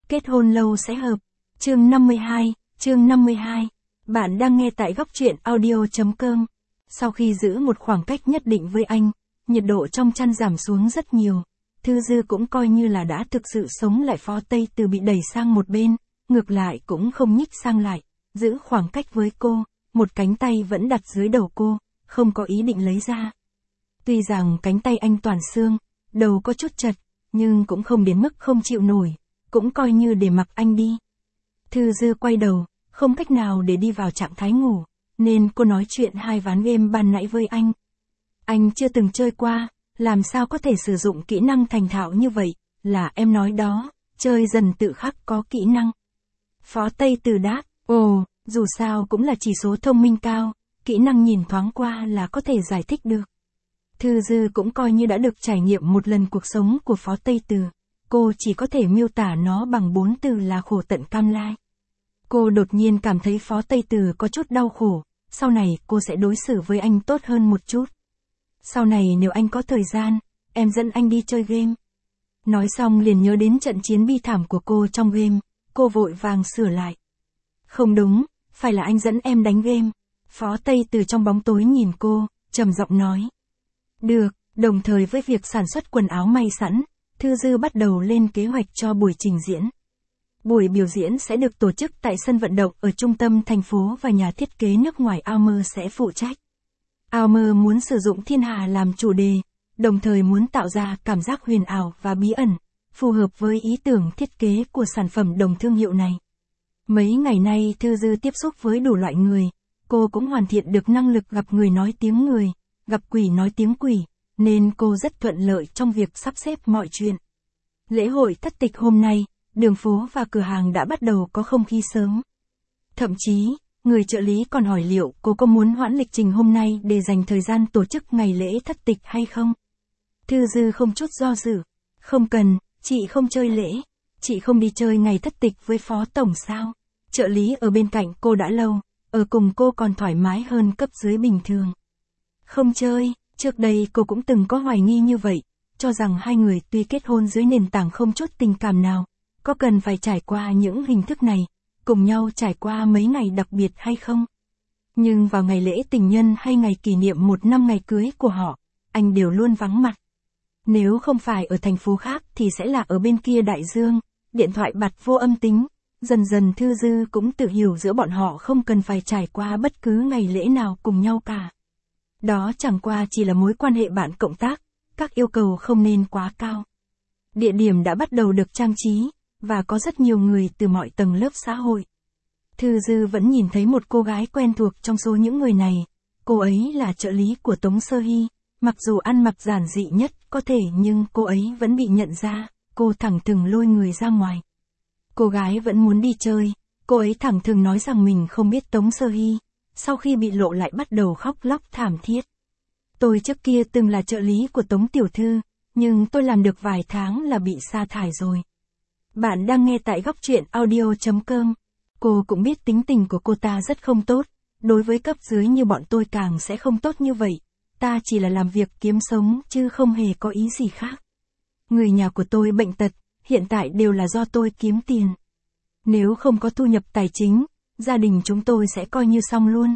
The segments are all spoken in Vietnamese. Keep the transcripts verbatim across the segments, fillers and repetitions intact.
Kết hôn lâu sẽ hợp. Chương năm mươi hai, chương năm mươi hai. Bạn đang nghe tại góc truyện audio chấm com. Sau khi giữ một khoảng cách nhất định với anh, nhiệt độ trong chăn giảm xuống rất nhiều. Thư Dư cũng coi như là đã thực sự sống lại. Phó Tây Từ bị đẩy sang một bên, ngược lại cũng không nhích sang lại, giữ khoảng cách với cô, một cánh tay vẫn đặt dưới đầu cô, không có ý định lấy ra. Tuy rằng cánh tay anh toàn xương, đầu có chút chật, nhưng cũng không đến mức không chịu nổi, cũng coi như để mặc anh đi. Thư Dư quay đầu, không cách nào để đi vào trạng thái ngủ, nên cô nói chuyện hai ván game ban nãy với anh. Anh chưa từng chơi qua, làm sao có thể sử dụng kỹ năng thành thạo như vậy, là em nói đó, chơi dần tự khắc có kỹ năng. Phó Tây Từ đáp, ồ, dù sao cũng là chỉ số thông minh cao, kỹ năng nhìn thoáng qua là có thể giải thích được. Thư Dư cũng coi như đã được trải nghiệm một lần cuộc sống của Phó Tây Từ, cô chỉ có thể miêu tả nó bằng bốn từ là khổ tận cam lai. Cô đột nhiên cảm thấy Phó Tây Từ có chút đau khổ, sau này cô sẽ đối xử với anh tốt hơn một chút. Sau này nếu anh có thời gian, em dẫn anh đi chơi game. Nói xong liền nhớ đến trận chiến bi thảm của cô trong game, cô vội vàng sửa lại. Không đúng, phải là anh dẫn em đánh game. Phó Tây Từ trong bóng tối nhìn cô, trầm giọng nói. Được, đồng thời với việc sản xuất quần áo may sẵn, Thư Dư bắt đầu lên kế hoạch cho buổi trình diễn. Buổi biểu diễn sẽ được tổ chức tại sân vận động ở trung tâm thành phố và nhà thiết kế nước ngoài Almer sẽ phụ trách. Almer muốn sử dụng thiên hà làm chủ đề, đồng thời muốn tạo ra cảm giác huyền ảo và bí ẩn, phù hợp với ý tưởng thiết kế của sản phẩm đồng thương hiệu này. Mấy ngày nay Thư Dư tiếp xúc với đủ loại người, cô cũng hoàn thiện được năng lực gặp người nói tiếng người, gặp quỷ nói tiếng quỷ, nên cô rất thuận lợi trong việc sắp xếp mọi chuyện. Lễ hội thất tịch hôm nay, đường phố và cửa hàng đã bắt đầu có không khí sớm. Thậm chí, người trợ lý còn hỏi liệu cô có muốn hoãn lịch trình hôm nay để dành thời gian tổ chức ngày lễ thất tịch hay không. Thư Dư không chút do dự. Không cần, chị không chơi lễ. Chị không đi chơi ngày thất tịch với Phó Tổng sao? Trợ lý ở bên cạnh cô đã lâu, ở cùng cô còn thoải mái hơn cấp dưới bình thường. Không chơi, trước đây cô cũng từng có hoài nghi như vậy, cho rằng hai người tuy kết hôn dưới nền tảng không chút tình cảm nào, có cần phải trải qua những hình thức này, cùng nhau trải qua mấy ngày đặc biệt hay không? Nhưng vào ngày lễ tình nhân hay ngày kỷ niệm một năm ngày cưới của họ, anh đều luôn vắng mặt. Nếu không phải ở thành phố khác thì sẽ là ở bên kia đại dương, điện thoại bật vô âm tính. Dần dần Thư Dư cũng tự hiểu giữa bọn họ không cần phải trải qua bất cứ ngày lễ nào cùng nhau cả. Đó chẳng qua chỉ là mối quan hệ bạn cộng tác, các yêu cầu không nên quá cao. Địa điểm đã bắt đầu được trang trí, và có rất nhiều người từ mọi tầng lớp xã hội. Thư Dư vẫn nhìn thấy một cô gái quen thuộc trong số những người này, cô ấy là trợ lý của Tống Sơ Hy, mặc dù ăn mặc giản dị nhất có thể nhưng cô ấy vẫn bị nhận ra, cô thẳng thừng lôi người ra ngoài. Cô gái vẫn muốn đi chơi, cô ấy thẳng thừng nói rằng mình không biết Tống Sơ Hy, sau khi bị lộ lại bắt đầu khóc lóc thảm thiết. Tôi trước kia từng là trợ lý của Tống Tiểu Thư, nhưng tôi làm được vài tháng là bị sa thải rồi. Bạn đang nghe tại góc truyện audio chấm com. Cô cũng biết tính tình của cô ta rất không tốt, đối với cấp dưới như bọn tôi càng sẽ không tốt như vậy, ta chỉ là làm việc kiếm sống chứ không hề có ý gì khác. Người nhà của tôi bệnh tật, hiện tại đều là do tôi kiếm tiền. Nếu không có thu nhập tài chính, gia đình chúng tôi sẽ coi như xong luôn.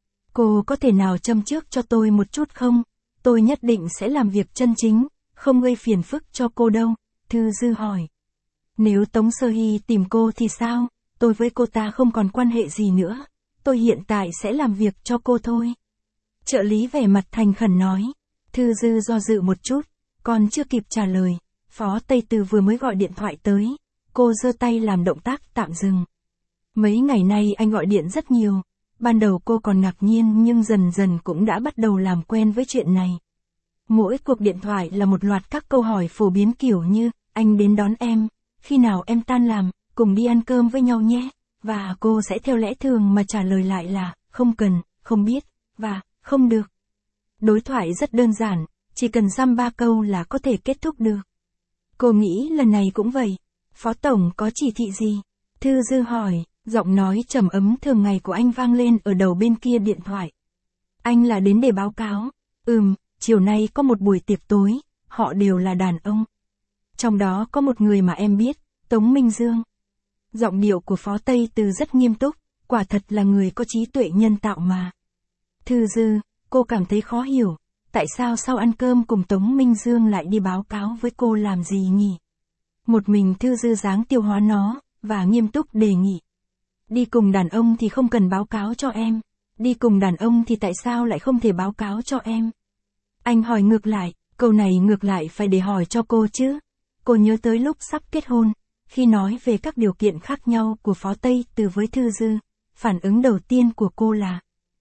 Cô có thể nào châm trước cho tôi một chút không? Tôi nhất định sẽ làm việc chân chính, không gây phiền phức cho cô đâu, Thư Dư hỏi. Nếu Tống Sơ Hy tìm cô thì sao? Tôi với cô ta không còn quan hệ gì nữa. Tôi hiện tại sẽ làm việc cho cô thôi. Trợ lý vẻ mặt thành khẩn nói. Thư Dư do dự một chút, còn chưa kịp trả lời. Phó Tây Từ vừa mới gọi điện thoại tới. Cô giơ tay làm động tác tạm dừng. Mấy ngày nay anh gọi điện rất nhiều. Ban đầu cô còn ngạc nhiên nhưng dần dần cũng đã bắt đầu làm quen với chuyện này. Mỗi cuộc điện thoại là một loạt các câu hỏi phổ biến kiểu như, anh đến đón em, khi nào em tan làm, cùng đi ăn cơm với nhau nhé, và cô sẽ theo lẽ thường mà trả lời lại là, không cần, không biết, và, không được. Đối thoại rất đơn giản, chỉ cần dăm ba câu là có thể kết thúc được. Cô nghĩ lần này cũng vậy. Phó Tổng có chỉ thị gì? Thư Dư hỏi, giọng nói trầm ấm thường ngày của anh vang lên ở đầu bên kia điện thoại. Anh là đến để báo cáo. Ừm, chiều nay có một buổi tiệc tối, họ đều là đàn ông. Trong đó có một người mà em biết, Tống Minh Dương. Giọng điệu của Phó Tây Từ rất nghiêm túc, quả thật là người có trí tuệ nhân tạo mà. Thư Dư, cô cảm thấy khó hiểu, tại sao sau ăn cơm cùng Tống Minh Dương lại đi báo cáo với cô làm gì nhỉ? Một mình Thư Dư dáng tiêu hóa nó, và nghiêm túc đề nghị. Đi cùng đàn ông thì không cần báo cáo cho em, đi cùng đàn ông thì tại sao lại không thể báo cáo cho em? Anh hỏi ngược lại, câu này ngược lại phải để hỏi cho cô chứ. Cô nhớ tới lúc sắp kết hôn, khi nói về các điều kiện khác nhau của Phó Tây Từ với Thư Dư, phản ứng đầu tiên của cô là: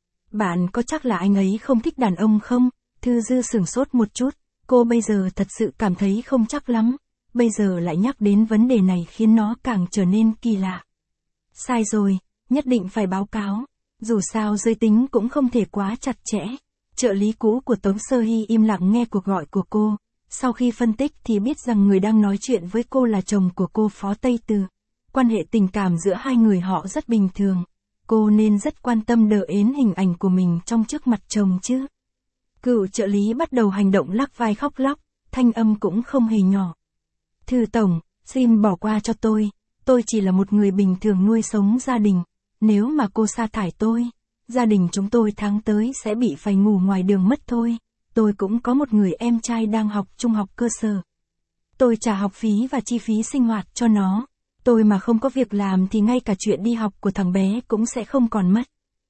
bạn có chắc là anh ấy không thích đàn ông không? Thư Dư sửng sốt một chút, cô bây giờ thật sự cảm thấy không chắc lắm, bây giờ lại nhắc đến vấn đề này khiến nó càng trở nên kỳ lạ. Sai rồi, nhất định phải báo cáo, dù sao giới tính cũng không thể quá chặt chẽ. Trợ lý cũ của Tống Sơ Hy im lặng nghe cuộc gọi của cô, sau khi phân tích thì biết rằng người đang nói chuyện với cô là chồng của cô Phó Tây Từ. Quan hệ tình cảm giữa hai người họ rất bình thường, cô nên rất quan tâm đờ ến hình ảnh của mình trong trước mặt chồng chứ. Cựu trợ lý bắt đầu hành động lắc vai khóc lóc, thanh âm cũng không hề nhỏ. Thư tổng, xin bỏ qua cho tôi, tôi chỉ là một người bình thường nuôi sống gia đình, nếu mà cô sa thải tôi, gia đình chúng tôi tháng tới sẽ bị phải ngủ ngoài đường mất thôi. Tôi cũng có một người em trai đang học trung học cơ sở. Tôi trả học phí và chi phí sinh hoạt cho nó. Tôi mà không có việc làm thì ngay cả chuyện đi học của thằng bé cũng sẽ không còn mất.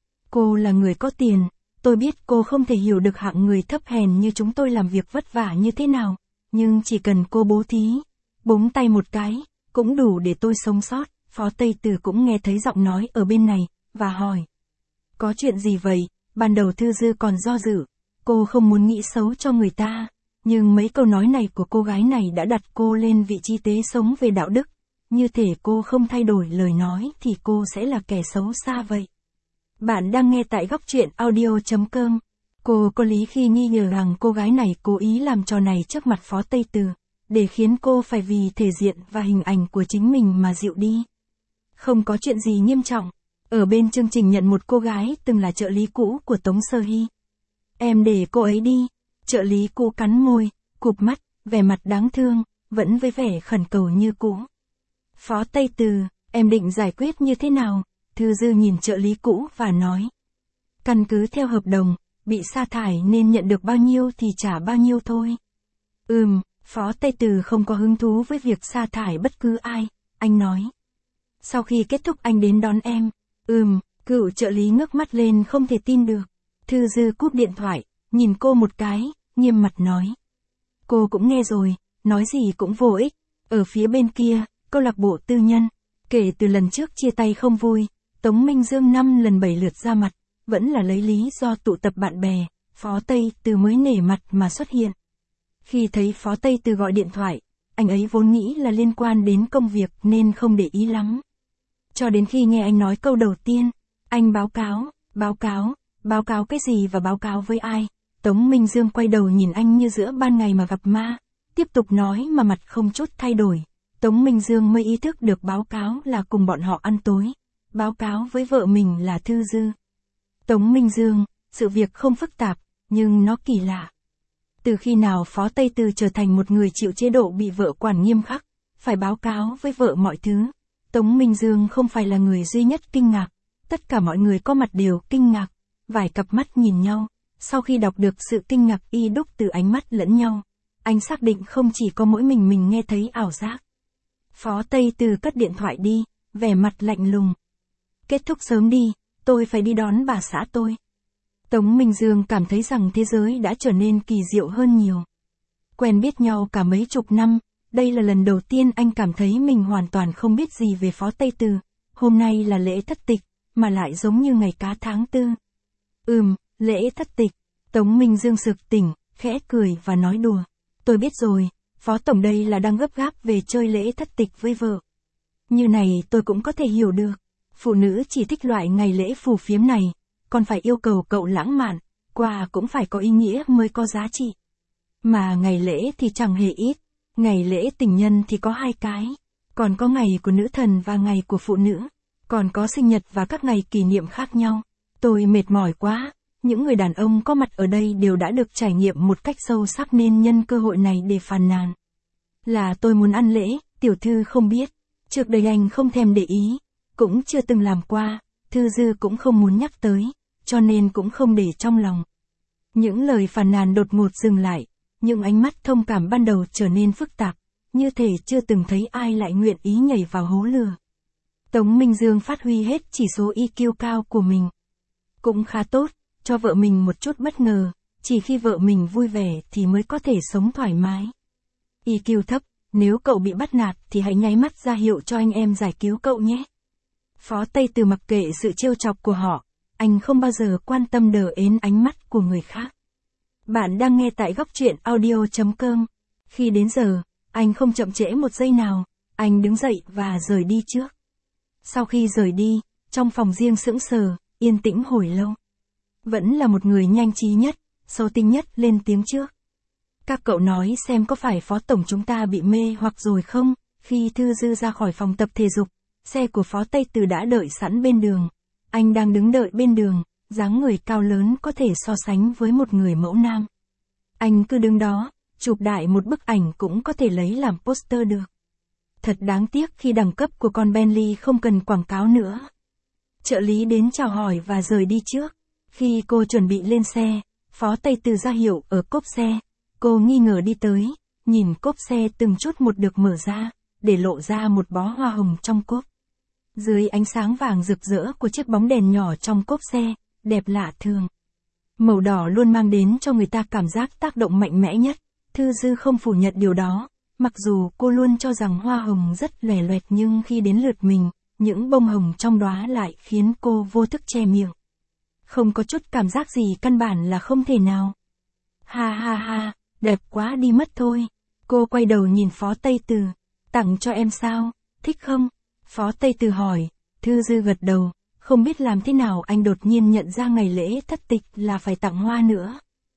Cô là người có tiền, tôi biết cô không thể hiểu được hạng người thấp hèn như chúng tôi làm việc vất vả như thế nào, nhưng chỉ cần cô bố thí, búng tay một cái, cũng đủ để tôi sống sót. Phó Tây Từ cũng nghe thấy giọng nói ở bên này, và hỏi. Có chuyện gì vậy? Ban đầu Thư Dư còn do dự, cô không muốn nghĩ xấu cho người ta, nhưng mấy câu nói này của cô gái này đã đặt cô lên vị trí tế sống về đạo đức, như thể cô không thay đổi lời nói thì cô sẽ là kẻ xấu xa vậy. Bạn đang nghe tại góc truyện audio chấm com. Cô có lý khi nghi ngờ rằng cô gái này cố ý làm trò này trước mặt Phó Tây Từ, để khiến cô phải vì thể diện và hình ảnh của chính mình mà dịu đi. Không có chuyện gì nghiêm trọng. Ở bên chương trình nhận một cô gái từng là trợ lý cũ của Tống Sơ Hy. Em để cô ấy đi. Trợ lý cũ cắn môi, cụp mắt, vẻ mặt đáng thương, vẫn với vẻ khẩn cầu như cũ. Phó Tây Từ, em định giải quyết như thế nào? Thư Dư nhìn trợ lý cũ và nói. Căn cứ theo hợp đồng, bị sa thải nên nhận được bao nhiêu thì trả bao nhiêu thôi. Ừm, Phó Tây Từ không có hứng thú với việc sa thải bất cứ ai, anh nói. Sau khi kết thúc anh đến đón em. Ừm, cựu trợ lý ngước mắt lên không thể tin được. Thư Dư cúp điện thoại, nhìn cô một cái, nghiêm mặt nói. Cô cũng nghe rồi, nói gì cũng vô ích. Ở phía bên kia, câu lạc bộ tư nhân, kể từ lần trước chia tay không vui, Tống Minh Dương năm lần bảy lượt ra mặt, vẫn là lấy lý do tụ tập bạn bè, Phó Tây Từ mới nể mặt mà xuất hiện. Khi thấy Phó Tây Từ gọi điện thoại, anh ấy vốn nghĩ là liên quan đến công việc nên không để ý lắm. Cho đến khi nghe anh nói câu đầu tiên, anh báo cáo, báo cáo, báo cáo cái gì và báo cáo với ai? Tống Minh Dương quay đầu nhìn anh như giữa ban ngày mà gặp ma, tiếp tục nói mà mặt không chút thay đổi. Tống Minh Dương mới ý thức được báo cáo là cùng bọn họ ăn tối, báo cáo với vợ mình là Thư Dư. Tống Minh Dương, sự việc không phức tạp, nhưng nó kỳ lạ. Từ khi nào Phó Tây Từ trở thành một người chịu chế độ bị vợ quản nghiêm khắc, phải báo cáo với vợ mọi thứ? Tống Minh Dương không phải là người duy nhất kinh ngạc, tất cả mọi người có mặt đều kinh ngạc, vài cặp mắt nhìn nhau, sau khi đọc được sự kinh ngạc y đúc từ ánh mắt lẫn nhau, anh xác định không chỉ có mỗi mình mình nghe thấy ảo giác. Phó Tây Từ cất điện thoại đi, vẻ mặt lạnh lùng. Kết thúc sớm đi, tôi phải đi đón bà xã tôi. Tống Minh Dương cảm thấy rằng thế giới đã trở nên kỳ diệu hơn nhiều. Quen biết nhau cả mấy chục năm, đây là lần đầu tiên anh cảm thấy mình hoàn toàn không biết gì về Phó Tây Từ. Hôm nay là lễ thất tịch, mà lại giống như ngày cá tháng tư. Ừm, lễ thất tịch. Tống Minh Dương sực tỉnh, khẽ cười và nói đùa. Tôi biết rồi, Phó Tổng đây là đang gấp gáp về chơi lễ thất tịch với vợ. Như này tôi cũng có thể hiểu được. Phụ nữ chỉ thích loại ngày lễ phù phiếm này, còn phải yêu cầu cậu lãng mạn, quà cũng phải có ý nghĩa mới có giá trị. Mà ngày lễ thì chẳng hề ít, ngày lễ tình nhân thì có hai cái, còn có ngày của nữ thần và ngày của phụ nữ, còn có sinh nhật và các ngày kỷ niệm khác nhau. Tôi mệt mỏi quá, những người đàn ông có mặt ở đây đều đã được trải nghiệm một cách sâu sắc nên nhân cơ hội này để phàn nàn. Là tôi muốn ăn lễ, tiểu thư không biết. Trước đây anh không thèm để ý, cũng chưa từng làm qua, Thư Dư cũng không muốn nhắc tới, cho nên cũng không để trong lòng. Những lời phàn nàn đột ngột dừng lại, những ánh mắt thông cảm ban đầu trở nên phức tạp, như thể chưa từng thấy ai lại nguyện ý nhảy vào hố lửa. Tống Minh Dương phát huy hết chỉ số i kiu cao của mình. Cũng khá tốt, cho vợ mình một chút bất ngờ, chỉ khi vợ mình vui vẻ thì mới có thể sống thoải mái. i kiu thấp, nếu cậu bị bắt nạt thì hãy nháy mắt ra hiệu cho anh em giải cứu cậu nhé. Phó Tây Từ mặc kệ sự trêu chọc của họ, anh không bao giờ quan tâm đờ ến ánh mắt của người khác. Bạn đang nghe tại góc truyện audio chấm com. Khi đến giờ, anh không chậm trễ một giây nào, anh đứng dậy và rời đi trước. Sau khi rời đi, trong phòng riêng sững sờ, yên tĩnh hồi lâu. Vẫn là một người nhanh trí nhất, sâu tinh nhất lên tiếng trước. Các cậu nói xem có phải Phó Tổng chúng ta bị mê hoặc rồi không? Khi Thư Dư ra khỏi phòng tập thể dục, xe của Phó Tây Từ đã đợi sẵn bên đường. Anh đang đứng đợi bên đường, dáng người cao lớn có thể so sánh với một người mẫu nam. Anh cứ đứng đó, chụp đại một bức ảnh cũng có thể lấy làm poster được. Thật đáng tiếc khi đẳng cấp của con Bentley không cần quảng cáo nữa. Trợ lý đến chào hỏi và rời đi trước. Khi cô chuẩn bị lên xe, Phó Tây Từ ra hiệu ở cốp xe. Cô nghi ngờ đi tới, nhìn cốp xe từng chút một được mở ra, để lộ ra một bó hoa hồng trong cốp. Dưới ánh sáng vàng rực rỡ của chiếc bóng đèn nhỏ trong cốp xe, đẹp lạ thường. Màu đỏ luôn mang đến cho người ta cảm giác tác động mạnh mẽ nhất. Thư Dư không phủ nhận điều đó, mặc dù cô luôn cho rằng hoa hồng rất lòe loẹt nhưng khi đến lượt mình, những bông hồng trong đóa lại khiến cô vô thức che miệng. Không có chút cảm giác gì căn bản là không thể nào. Ha ha ha, đẹp quá đi mất thôi. Cô quay đầu nhìn Phó Tây Từ. Tặng cho em sao, thích không? Phó Tây Từ hỏi. Thư Dư gật đầu, không biết làm thế nào anh đột nhiên nhận ra ngày lễ thất tịch là phải tặng hoa nữa.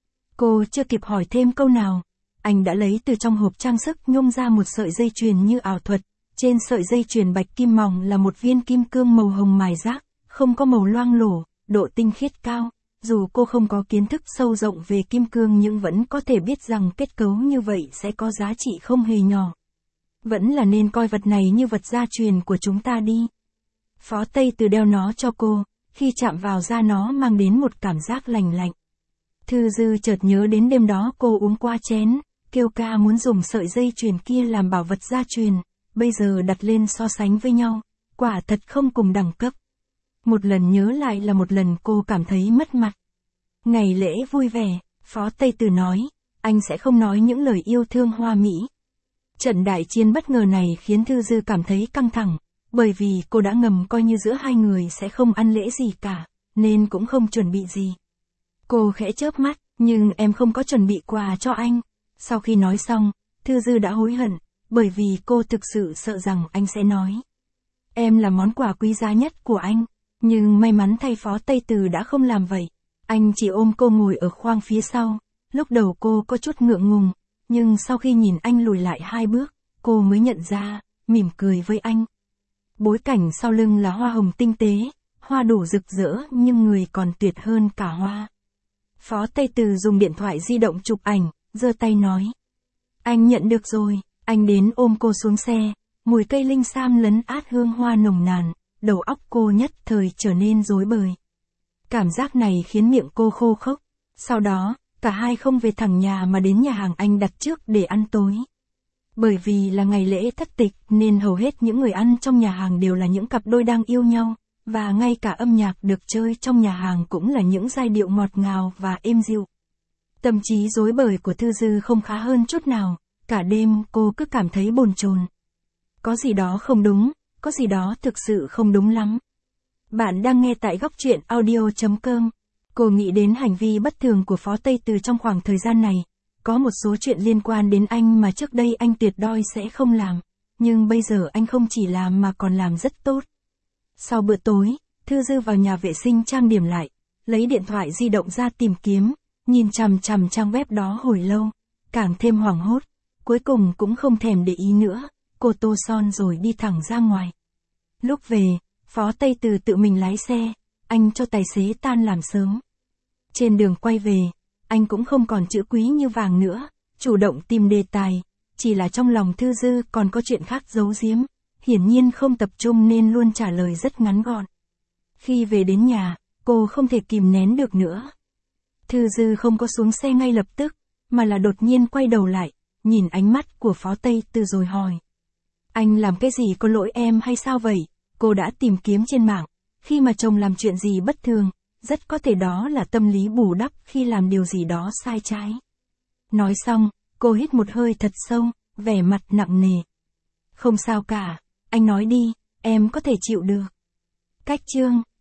Cô chưa kịp hỏi thêm câu nào, anh đã lấy từ trong hộp trang sức nhôm ra một sợi dây chuyền như ảo thuật. Trên sợi dây chuyền bạch kim mỏng là một viên kim cương màu hồng mài rác, không có màu loang lổ, độ tinh khiết cao. Dù cô không có kiến thức sâu rộng về kim cương nhưng vẫn có thể biết rằng kết cấu như vậy sẽ có giá trị không hề nhỏ. Vẫn là nên coi vật này như vật gia truyền của chúng ta đi. Phó Tây Từ đeo nó cho cô, khi chạm vào da nó mang đến một cảm giác lành lạnh. Thư Dư chợt nhớ đến đêm đó cô uống qua chén, kêu ca muốn dùng sợi dây chuyền kia làm bảo vật gia truyền, bây giờ đặt lên so sánh với nhau, quả thật không cùng đẳng cấp. Một lần nhớ lại là một lần cô cảm thấy mất mặt. Ngày lễ vui vẻ, Phó Tây Từ nói, anh sẽ không nói những lời yêu thương hoa mỹ. Trận đại chiến bất ngờ này khiến Thư Dư cảm thấy căng thẳng, bởi vì cô đã ngầm coi như giữa hai người sẽ không ăn lễ gì cả, nên cũng không chuẩn bị gì. Cô khẽ chớp mắt, nhưng em không có chuẩn bị quà cho anh. Sau khi nói xong, Thư Dư đã hối hận, bởi vì cô thực sự sợ rằng anh sẽ nói. Em là món quà quý giá nhất của anh, nhưng may mắn thay Phó Tây Từ đã không làm vậy. Anh chỉ ôm cô ngồi ở khoang phía sau, lúc đầu cô có chút ngượng ngùng, nhưng sau khi nhìn anh lùi lại hai bước, cô mới nhận ra, mỉm cười với anh. Bối cảnh sau lưng là hoa hồng tinh tế, hoa đủ rực rỡ nhưng người còn tuyệt hơn cả hoa. Phó Tây Từ dùng điện thoại di động chụp ảnh, giơ tay nói. Anh nhận được rồi, anh đến ôm cô xuống xe, mùi cây linh sam lấn át hương hoa nồng nàn, đầu óc cô nhất thời trở nên rối bời. Cảm giác này khiến miệng cô khô khốc. Sau đó, cả hai không về thẳng nhà mà đến nhà hàng anh đặt trước để ăn tối. Bởi vì là ngày lễ thất tịch nên hầu hết những người ăn trong nhà hàng đều là những cặp đôi đang yêu nhau, và ngay cả âm nhạc được chơi trong nhà hàng cũng là những giai điệu ngọt ngào và êm dịu. Tâm trí rối bời của Thư Dư không khá hơn chút nào, cả đêm cô cứ cảm thấy bồn chồn. Có gì đó không đúng, có gì đó thực sự không đúng lắm. Bạn đang nghe tại góc truyện audio chấm com. Cô nghĩ đến hành vi bất thường của Phó Tây Từ trong khoảng thời gian này. Có một số chuyện liên quan đến anh mà trước đây anh tuyệt đối sẽ không làm. Nhưng bây giờ anh không chỉ làm mà còn làm rất tốt. Sau bữa tối, Thư Dư vào nhà vệ sinh trang điểm lại, lấy điện thoại di động ra tìm kiếm, nhìn chằm chằm trang web đó hồi lâu, càng thêm hoảng hốt, cuối cùng cũng không thèm để ý nữa, cô tô son rồi đi thẳng ra ngoài. Lúc về, Phó Tây Từ tự mình lái xe, anh cho tài xế tan làm sớm. Trên đường quay về, anh cũng không còn chữ quý như vàng nữa, chủ động tìm đề tài, chỉ là trong lòng Thư Dư còn có chuyện khác giấu giếm, hiển nhiên không tập trung nên luôn trả lời rất ngắn gọn. Khi về đến nhà, cô không thể kìm nén được nữa. Thư Dư không có xuống xe ngay lập tức, mà là đột nhiên quay đầu lại, nhìn ánh mắt của Phó Tây Tư rồi hỏi. Anh làm cái gì có lỗi em hay sao vậy? Cô đã tìm kiếm trên mạng, khi mà chồng làm chuyện gì bất thường, rất có thể đó là tâm lý bù đắp khi làm điều gì đó sai trái. Nói xong, cô hít một hơi thật sâu, vẻ mặt nặng nề. Không sao cả, anh nói đi, em có thể chịu được. Cách chương